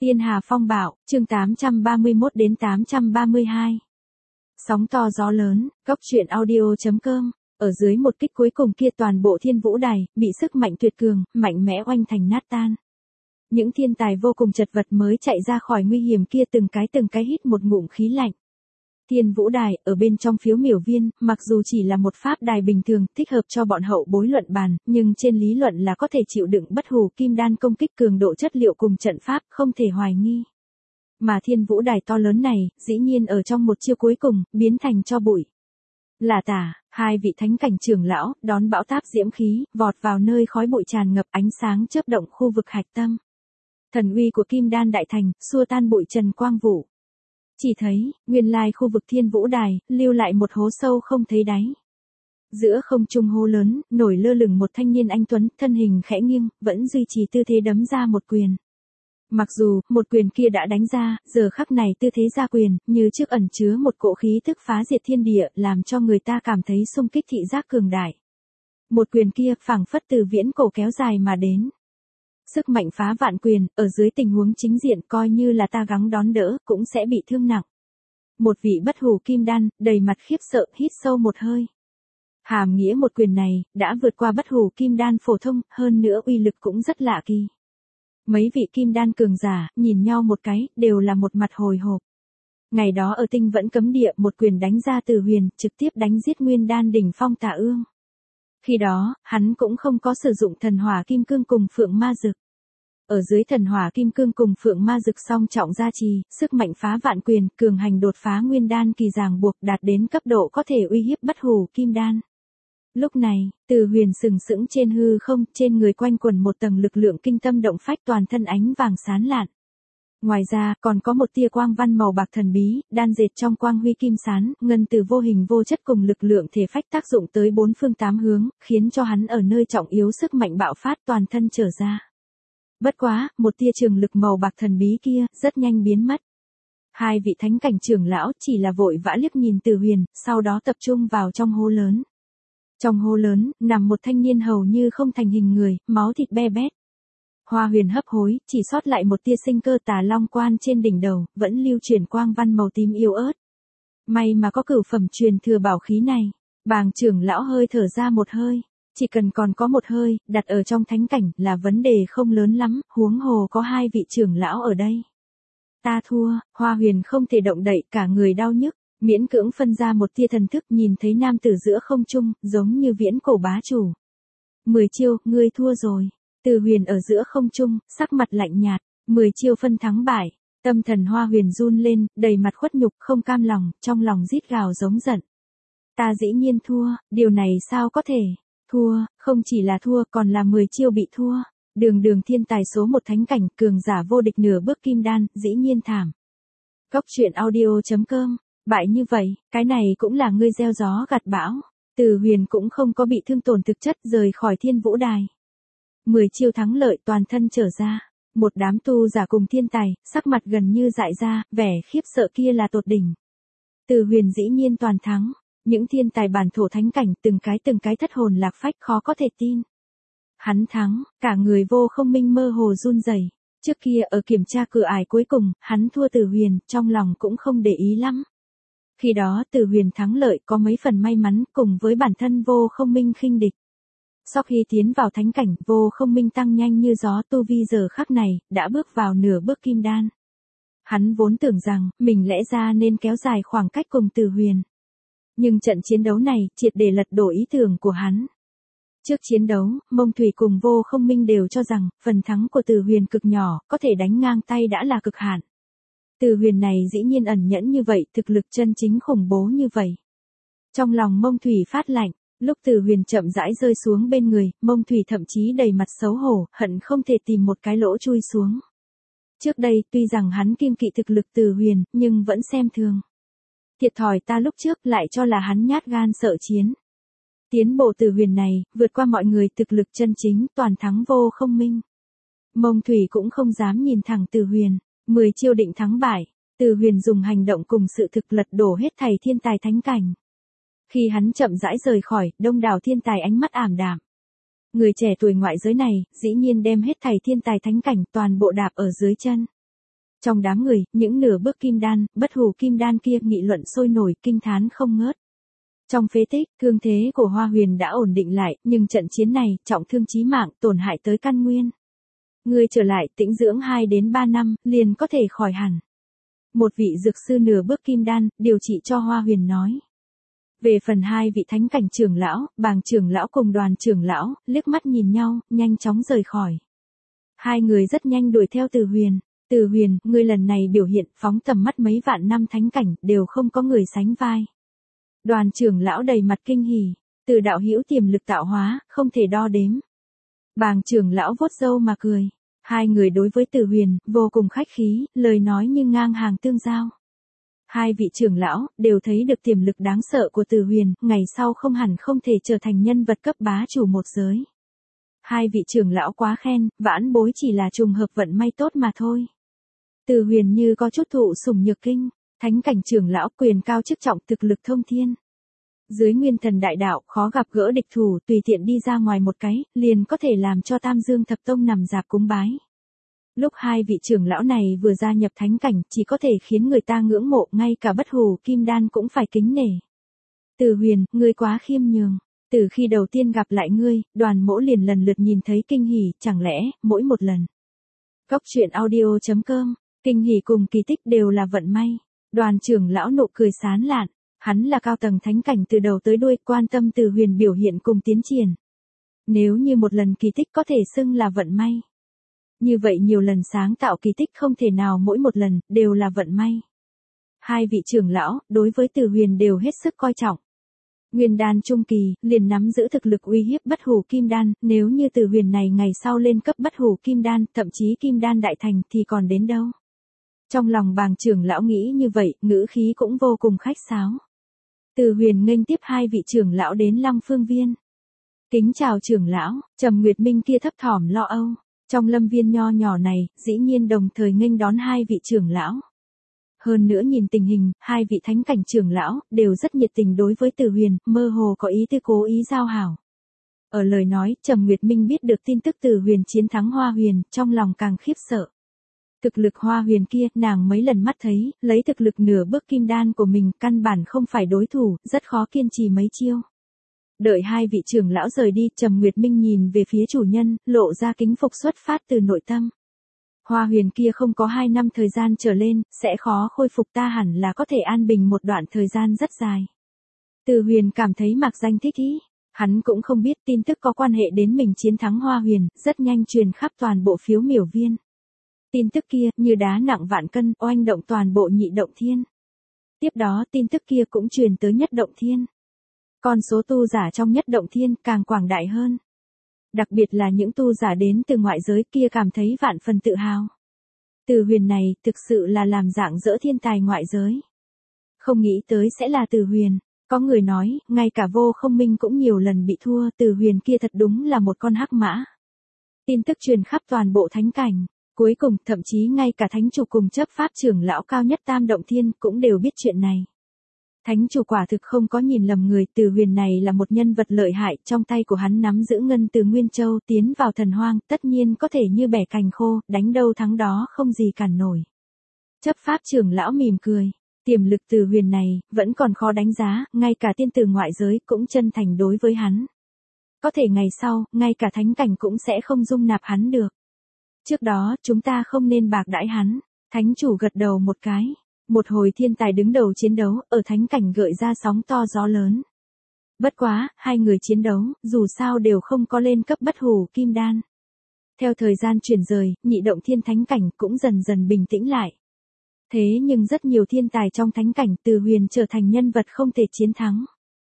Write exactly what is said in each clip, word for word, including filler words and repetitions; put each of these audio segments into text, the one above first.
Tiên Hà Phong Bạo, chương tám trăm ba mươi mốt đến tám trăm ba mươi hai. Sóng to gió lớn, góc truyện audio chấm com, ở dưới một kích cuối cùng kia toàn bộ Thiên Vũ Đài, bị sức mạnh tuyệt cường, mạnh mẽ oanh thành nát tan. Những thiên tài vô cùng chật vật mới chạy ra khỏi nguy hiểm kia từng cái từng cái hít một ngụm khí lạnh. Thiên Vũ Đài, ở bên trong phiếu miểu viên, mặc dù chỉ là một pháp đài bình thường, thích hợp cho bọn hậu bối luận bàn, nhưng trên lý luận là có thể chịu đựng bất hủ kim đan công kích cường độ chất liệu cùng trận pháp, không thể hoài nghi. Mà Thiên Vũ Đài to lớn này, dĩ nhiên ở trong một chiêu cuối cùng, biến thành tro bụi. Là tả, hai vị thánh cảnh trưởng lão, đón bão táp diễm khí, vọt vào nơi khói bụi tràn ngập ánh sáng chớp động khu vực hạch tâm. Thần uy của Kim Đan Đại Thành, xua tan bụi trần quang vũ. Chỉ thấy, nguyên lai khu vực Thiên Vũ Đài, lưu lại một hố sâu không thấy đáy. Giữa không trung hố lớn, nổi lơ lửng một thanh niên anh tuấn, thân hình khẽ nghiêng, vẫn duy trì tư thế đấm ra một quyền. Mặc dù, một quyền kia đã đánh ra, giờ khắc này tư thế ra quyền, như trước ẩn chứa một cỗ khí thức phá diệt thiên địa, làm cho người ta cảm thấy xung kích thị giác cường đại. Một quyền kia, phảng phất từ viễn cổ kéo dài mà đến. Sức mạnh phá vạn quyền, ở dưới tình huống chính diện coi như là ta gắng đón đỡ, cũng sẽ bị thương nặng. Một vị bất hủ kim đan, đầy mặt khiếp sợ, hít sâu một hơi. Hàm nghĩa một quyền này, đã vượt qua bất hủ kim đan phổ thông, hơn nữa uy lực cũng rất lạ kỳ. Mấy vị kim đan cường giả, nhìn nhau một cái, đều là một mặt hồi hộp. Ngày đó ở Tinh Vẫn Cấm Địa, một quyền đánh ra từ huyền, trực tiếp đánh giết nguyên đan đỉnh phong Tả Ương. Khi đó, hắn cũng không có sử dụng thần hỏa kim cương cùng phượng ma dực. Ở dưới thần hỏa kim cương cùng phượng ma dực song trọng gia trì, sức mạnh phá vạn quyền, cường hành đột phá nguyên đan kỳ ràng buộc đạt đến cấp độ có thể uy hiếp bất hủ kim đan. Lúc này, Từ Huyền sừng sững trên hư không, trên người quanh quẩn một tầng lực lượng kinh tâm động phách, toàn thân ánh vàng sáng lạn. Ngoài ra, còn có một tia quang văn màu bạc thần bí, đan dệt trong quang huy kim sán, ngân từ vô hình vô chất cùng lực lượng thể phách tác dụng tới bốn phương tám hướng, khiến cho hắn ở nơi trọng yếu sức mạnh bạo phát toàn thân trở ra. Bất quá, một tia trường lực màu bạc thần bí kia, rất nhanh biến mất. Hai vị thánh cảnh trưởng lão chỉ là vội vã liếc nhìn Từ Huyền, sau đó tập trung vào trong hố lớn. Trong hố lớn, nằm một thanh niên hầu như không thành hình người, máu thịt be bét. Hoa Huyền hấp hối, chỉ sót lại một tia sinh cơ tà long quan trên đỉnh đầu, vẫn lưu chuyển quang văn màu tím yếu ớt. May mà có cửu phẩm truyền thừa bảo khí này, Bàng trưởng lão hơi thở ra một hơi. Chỉ cần còn có một hơi, đặt ở trong thánh cảnh là vấn đề không lớn lắm, huống hồ có hai vị trưởng lão ở đây. Ta thua, Hoa Huyền không thể động đậy, cả người đau nhức, miễn cưỡng phân ra một tia thần thức, nhìn thấy nam tử giữa không trung, giống như viễn cổ bá chủ. Mười chiêu, ngươi thua rồi. Từ Huyền ở giữa không trung, sắc mặt lạnh nhạt, mười chiêu phân thắng bại. Tâm thần Hoa Huyền run lên, đầy mặt khuất nhục, không cam lòng, trong lòng rít gào giống giận. Ta dĩ nhiên thua, điều này sao có thể? Thua, không chỉ là thua, còn là mười chiêu bị thua. Đường đường thiên tài số một thánh cảnh, cường giả vô địch nửa bước kim đan, dĩ nhiên thảm. Góc truyện audio chấm com, bại như vậy, cái này cũng là ngươi gieo gió gặt bão. Từ Huyền cũng không có bị thương tổn thực chất, rời khỏi Thiên Vũ Đài. Mười chiêu thắng lợi, toàn thân trở ra. Một đám tu giả cùng thiên tài, sắc mặt gần như dại ra, vẻ khiếp sợ kia là tột đỉnh. Từ Huyền dĩ nhiên toàn thắng. Những thiên tài bản thổ thánh cảnh, từng cái từng cái thất hồn lạc phách, khó có thể tin. Hắn thắng, cả người vô không minh mơ hồ run rẩy. Trước kia ở kiểm tra cửa ải cuối cùng, hắn thua Từ Huyền, trong lòng cũng không để ý lắm. Khi đó Từ Huyền thắng lợi có mấy phần may mắn, cùng với bản thân vô không minh khinh địch. Sau khi tiến vào thánh cảnh, vô không minh tăng nhanh như gió, tu vi giờ khắc này, đã bước vào nửa bước kim đan. Hắn vốn tưởng rằng, mình lẽ ra nên kéo dài khoảng cách cùng Từ Huyền. Nhưng trận chiến đấu này, triệt để lật đổ ý tưởng của hắn. Trước chiến đấu, Mông Thủy cùng vô không minh đều cho rằng, phần thắng của Từ Huyền cực nhỏ, có thể đánh ngang tay đã là cực hạn. Từ Huyền này dĩ nhiên ẩn nhẫn như vậy, thực lực chân chính khủng bố như vậy. Trong lòng Mông Thủy phát lạnh, lúc Từ Huyền chậm rãi rơi xuống bên người, Mông Thủy thậm chí đầy mặt xấu hổ, hận không thể tìm một cái lỗ chui xuống. Trước đây, tuy rằng hắn kiêng kỵ thực lực Từ Huyền, nhưng vẫn xem thường. Thiệt thòi ta lúc trước lại cho là hắn nhát gan sợ chiến. Tiến bộ Từ Huyền này, vượt qua mọi người, thực lực chân chính, toàn thắng vô không minh. Mông Thủy cũng không dám nhìn thẳng Từ Huyền, mười chiêu định thắng bại. Từ Huyền dùng hành động cùng sự thực lật đổ hết thảy thiên tài thánh cảnh. Khi hắn chậm rãi rời khỏi, đông đảo thiên tài ánh mắt ảm đạm. Người trẻ tuổi ngoại giới này, dĩ nhiên đem hết thảy thiên tài thánh cảnh toàn bộ đạp ở dưới chân. Trong đám người, những nửa bước kim đan, bất hủ kim đan kia nghị luận sôi nổi, kinh thán không ngớt. Trong phế tích, thương thế của Hoa Huyền đã ổn định lại, nhưng trận chiến này, trọng thương chí mạng, tổn hại tới căn nguyên. Ngươi trở lại, tĩnh dưỡng hai đến ba năm, liền có thể khỏi hẳn. Một vị dược sư nửa bước kim đan, điều trị cho Hoa Huyền nói. Về phần hai vị thánh cảnh trưởng lão, Bàng trưởng lão cùng Đoàn trưởng lão, liếc mắt nhìn nhau, nhanh chóng rời khỏi. Hai người rất nhanh đuổi theo Từ Huyền. Từ Huyền, ngươi lần này biểu hiện phóng tầm mắt mấy vạn năm thánh cảnh, đều không có người sánh vai. Đoàn trưởng lão đầy mặt kinh hỉ, Từ đạo hữu tiềm lực tạo hóa, không thể đo đếm. Bàng trưởng lão vuốt râu mà cười. Hai người đối với Từ Huyền, vô cùng khách khí, lời nói như ngang hàng tương giao. Hai vị trưởng lão, đều thấy được tiềm lực đáng sợ của Từ Huyền, ngày sau không hẳn không thể trở thành nhân vật cấp bá chủ một giới. Hai vị trưởng lão quá khen, vãn bối chỉ là trùng hợp vận may tốt mà thôi. Từ Huyền như có chút thụ sủng nhược kinh, thánh cảnh trưởng lão quyền cao chức trọng thực lực thông thiên. Dưới nguyên thần đại đạo, khó gặp gỡ địch thủ, tùy tiện đi ra ngoài một cái, liền có thể làm cho Tam Dương Thập Tông nằm dạp cúng bái. Lúc hai vị trưởng lão này vừa gia nhập thánh cảnh, chỉ có thể khiến người ta ngưỡng mộ, ngay cả bất hủ kim đan cũng phải kính nể. Từ Huyền, ngươi quá khiêm nhường. Từ khi đầu tiên gặp lại ngươi, Đoàn Mỗ liền lần lượt nhìn thấy kinh hỉ, chẳng lẽ, mỗi một lần. Cốc truyện audio chấm com, kinh hỉ cùng kỳ tích đều là vận may. Đoàn trưởng lão nụ cười sán lạn, hắn là cao tầng thánh cảnh từ đầu tới đuôi, quan tâm Từ Huyền biểu hiện cùng tiến triển. Nếu như một lần kỳ tích có thể xưng là vận may. Như vậy nhiều lần sáng tạo kỳ tích không thể nào mỗi một lần, đều là vận may. Hai vị trưởng lão, đối với Từ Huyền đều hết sức coi trọng. Nguyên đan trung kỳ, liền nắm giữ thực lực uy hiếp bất hủ kim đan, nếu như Từ Huyền này ngày sau lên cấp bất hủ kim đan, thậm chí kim đan đại thành thì còn đến đâu. Trong lòng Bàng trưởng lão nghĩ như vậy, ngữ khí cũng vô cùng khách sáo. Từ Huyền nghênh tiếp hai vị trưởng lão đến Lăng Phương Viên. Kính chào trưởng lão, Trầm Nguyệt Minh kia thấp thỏm lo âu. Trong lâm viên nho nhỏ này, dĩ nhiên đồng thời nghênh đón hai vị trưởng lão. Hơn nữa nhìn tình hình, hai vị thánh cảnh trưởng lão, đều rất nhiệt tình đối với Từ Huyền, mơ hồ có ý tư cố ý giao hảo. Ở lời nói, Trầm Nguyệt Minh biết được tin tức Từ Huyền chiến thắng Hoa Huyền, trong lòng càng khiếp sợ. Thực lực Hoa Huyền kia, nàng mấy lần mắt thấy, lấy thực lực nửa bước kim đan của mình, căn bản không phải đối thủ, rất khó kiên trì mấy chiêu. Đợi hai vị trưởng lão rời đi, Trầm Nguyệt Minh nhìn về phía chủ nhân, lộ ra kính phục xuất phát từ nội tâm. Hoa Huyền kia không có hai năm thời gian trở lên, sẽ khó khôi phục, ta hẳn là có thể an bình một đoạn thời gian rất dài. Từ Huyền cảm thấy mạc danh thích ý. Hắn cũng không biết tin tức có quan hệ đến mình chiến thắng Hoa Huyền, rất nhanh truyền khắp toàn bộ phiếu miểu viên. Tin tức kia, như đá nặng vạn cân, oanh động toàn bộ nhị động thiên. Tiếp đó tin tức kia cũng truyền tới nhất động thiên. Con số tu giả trong nhất động thiên càng quảng đại hơn. Đặc biệt là những tu giả đến từ ngoại giới kia cảm thấy vạn phần tự hào. Từ Huyền này, thực sự là làm dạng dỡ thiên tài ngoại giới. Không nghĩ tới sẽ là Từ Huyền. Có người nói, ngay cả Vô Không Minh cũng nhiều lần bị thua, Từ Huyền kia thật đúng là một con hắc mã. Tin tức truyền khắp toàn bộ thánh cảnh. Cuối cùng, thậm chí ngay cả thánh chủ cùng chấp pháp trưởng lão cao nhất Tam Động Thiên cũng đều biết chuyện này. Thánh chủ quả thực không có nhìn lầm người, Từ Huyền này là một nhân vật lợi hại, trong tay của hắn nắm giữ ngân từ Nguyên Châu tiến vào thần hoang, tất nhiên có thể như bẻ cành khô, đánh đâu thắng đó không gì cản nổi. Chấp pháp trưởng lão mỉm cười, tiềm lực Từ Huyền này, vẫn còn khó đánh giá, ngay cả tiên tử ngoại giới cũng chân thành đối với hắn. Có thể ngày sau, ngay cả thánh cảnh cũng sẽ không dung nạp hắn được. Trước đó, chúng ta không nên bạc đãi hắn. Thánh chủ gật đầu một cái. Một hồi thiên tài đứng đầu chiến đấu, ở thánh cảnh gợi ra sóng to gió lớn. Bất quá, hai người chiến đấu, dù sao đều không có lên cấp bất hủ kim đan. Theo thời gian chuyển rời, nhị động thiên thánh cảnh cũng dần dần bình tĩnh lại. Thế nhưng rất nhiều thiên tài trong thánh cảnh, Từ Huyền trở thành nhân vật không thể chiến thắng.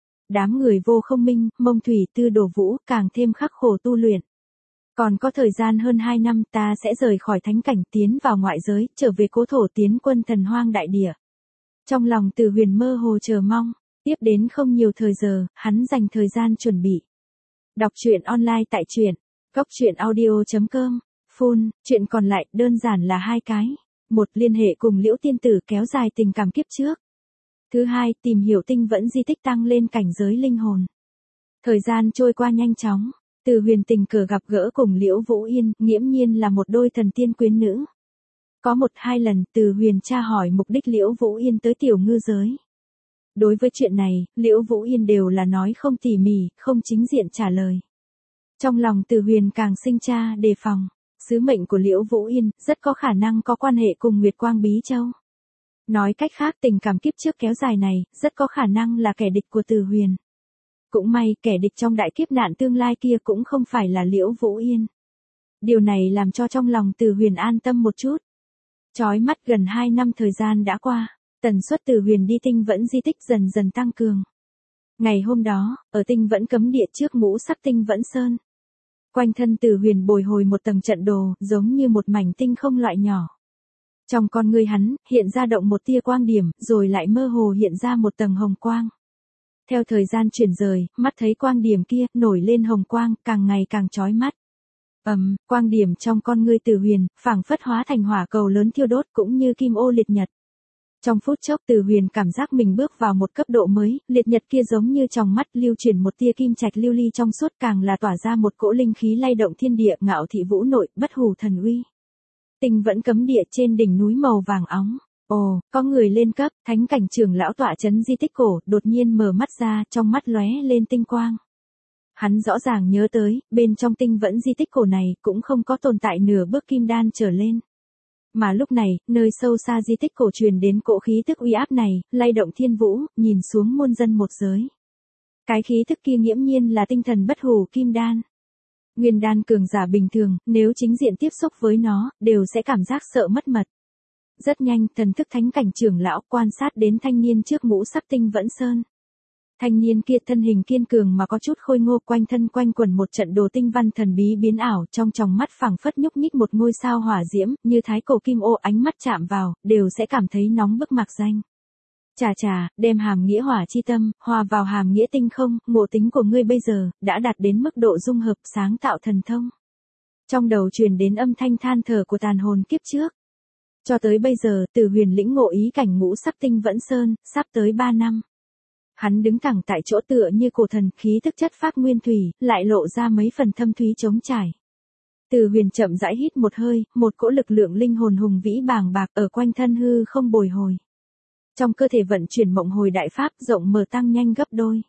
Đám người Vô Không Minh, Mông Thủy Tư Đồ Vũ càng thêm khắc khổ tu luyện. Còn có thời gian hơn hai năm, ta sẽ rời khỏi thánh cảnh tiến vào ngoại giới, trở về cố thổ tiến quân thần hoang đại địa. Trong lòng Từ Huyền mơ hồ chờ mong, tiếp đến không nhiều thời giờ, hắn dành thời gian chuẩn bị. Đọc truyện online tại truyện cốc truyện audio chấm com. Full, chuyện còn lại đơn giản là hai cái. Một, liên hệ cùng Liễu Tiên Tử kéo dài tình cảm kiếp trước. Thứ hai, tìm hiểu tinh vẫn di tích tăng lên cảnh giới linh hồn. Thời gian trôi qua nhanh chóng. Từ Huyền tình cờ gặp gỡ cùng Liễu Vũ Yên, nghiễm nhiên là một đôi thần tiên quyến nữ. Có một hai lần Từ Huyền tra hỏi mục đích Liễu Vũ Yên tới tiểu ngư giới. Đối với chuyện này, Liễu Vũ Yên đều là nói không tỉ mỉ, không chính diện trả lời. Trong lòng Từ Huyền càng sinh tra đề phòng. Sứ mệnh của Liễu Vũ Yên rất có khả năng có quan hệ cùng Nguyệt Quang Bí Châu. Nói cách khác, tình cảm kiếp trước kéo dài này rất có khả năng là kẻ địch của Từ Huyền. Cũng may kẻ địch trong đại kiếp nạn tương lai kia cũng không phải là Liễu Vũ Yên. Điều này làm cho trong lòng Từ Huyền an tâm một chút. Chói mắt gần hai năm thời gian đã qua, tần suất Từ Huyền đi Tinh Vẫn di tích dần dần tăng cường. Ngày hôm đó, ở Tinh Vẫn cấm địa trước ngũ sắc Tinh Vẫn Sơn. Quanh thân Từ Huyền bồi hồi một tầng trận đồ, giống như một mảnh tinh không loại nhỏ. Trong con ngươi hắn, hiện ra động một tia quang điểm, rồi lại mơ hồ hiện ra một tầng hồng quang. Theo thời gian chuyển rời, mắt thấy quang điểm kia, nổi lên hồng quang, càng ngày càng chói mắt. Ầm, um, quang điểm trong con ngươi Từ Huyền, phảng phất hóa thành hỏa cầu lớn thiêu đốt cũng như kim ô liệt nhật. Trong phút chốc Từ Huyền cảm giác mình bước vào một cấp độ mới, liệt nhật kia giống như trong mắt lưu chuyển một tia kim trạch lưu ly trong suốt, càng là tỏa ra một cỗ linh khí lay động thiên địa, ngạo thị vũ nội, bất hủ thần uy. Tinh Vẫn cấm địa trên đỉnh núi màu vàng óng. Ồ, có người lên cấp, thánh cảnh trưởng lão tọa trấn di tích cổ, đột nhiên mở mắt ra, trong mắt lóe lên tinh quang. Hắn rõ ràng nhớ tới, bên trong Tinh Vẫn di tích cổ này cũng không có tồn tại nửa bước kim đan trở lên. Mà lúc này, nơi sâu xa di tích cổ truyền đến cỗ khí tức uy áp này, lay động thiên vũ, nhìn xuống muôn dân một giới. Cái khí tức kia nghiễm nhiên là tinh thần bất hủ kim đan. Nguyên đan cường giả bình thường, nếu chính diện tiếp xúc với nó, đều sẽ cảm giác sợ mất mật. Rất nhanh, thần thức thánh cảnh trưởng lão quan sát đến thanh niên trước ngũ sắc Tinh Vẫn Sơn. Thanh niên kia thân hình kiên cường mà có chút khôi ngô, quanh thân quanh quẩn một trận đồ tinh văn thần bí biến ảo, trong tròng mắt phảng phất nhúc nhích một ngôi sao hỏa diễm, như thái cổ kim ô, ánh mắt chạm vào, đều sẽ cảm thấy nóng bức mạc danh. Chà chà, đem hàm nghĩa hỏa chi tâm, hòa vào hàm nghĩa tinh không, ngộ tính của ngươi bây giờ, đã đạt đến mức độ dung hợp sáng tạo thần thông. Trong đầu truyền đến âm thanh than thở của tàn hồn kiếp trước. Cho tới bây giờ, Từ Huyền lĩnh ngộ ý cảnh ngũ sắc Tinh Vẫn Sơn, sắp tới ba năm. Hắn đứng thẳng tại chỗ tựa như cổ thần, khí thức chất phác nguyên thủy, lại lộ ra mấy phần thâm thúy trống trải. Từ Huyền chậm rãi hít một hơi, một cỗ lực lượng linh hồn hùng vĩ bàng bạc ở quanh thân hư không bồi hồi. Trong cơ thể vận chuyển mộng hồi đại pháp, rộng mở tăng nhanh gấp đôi.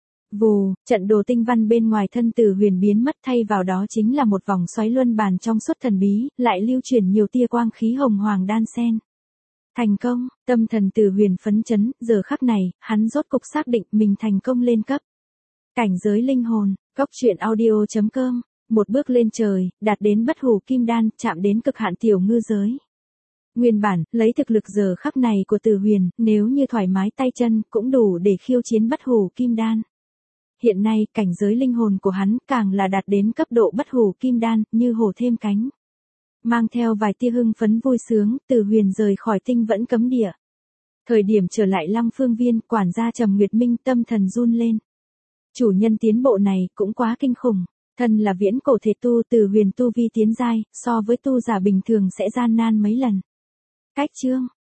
Vù, trận đồ tinh văn bên ngoài thân Từ Huyền biến mất, thay vào đó chính là một vòng xoáy luân bàn trong suốt thần bí, lại lưu chuyển nhiều tia quang khí hồng hoàng đan xen. Thành công, tâm thần Từ Huyền phấn chấn, giờ khắc này, hắn rốt cục xác định mình thành công lên cấp. Cảnh giới linh hồn, góc truyện audio chấm com, một bước lên trời, đạt đến bất hủ kim đan, chạm đến cực hạn tiểu ngư giới. Nguyên bản, lấy thực lực giờ khắc này của Từ Huyền, nếu như thoải mái tay chân, cũng đủ để khiêu chiến bất hủ kim đan. Hiện nay, cảnh giới linh hồn của hắn, càng là đạt đến cấp độ bất hủ kim đan, như hổ thêm cánh. Mang theo vài tia hưng phấn vui sướng, Từ Huyền rời khỏi Tinh Vẫn cấm địa. Thời điểm trở lại Lăng Phương Viên, quản gia Trầm Nguyệt Minh tâm thần run lên. Chủ nhân tiến bộ này, cũng quá kinh khủng. Thân là viễn cổ thể tu, Từ Huyền tu vi tiến giai, so với tu giả bình thường sẽ gian nan mấy lần. Cách chương,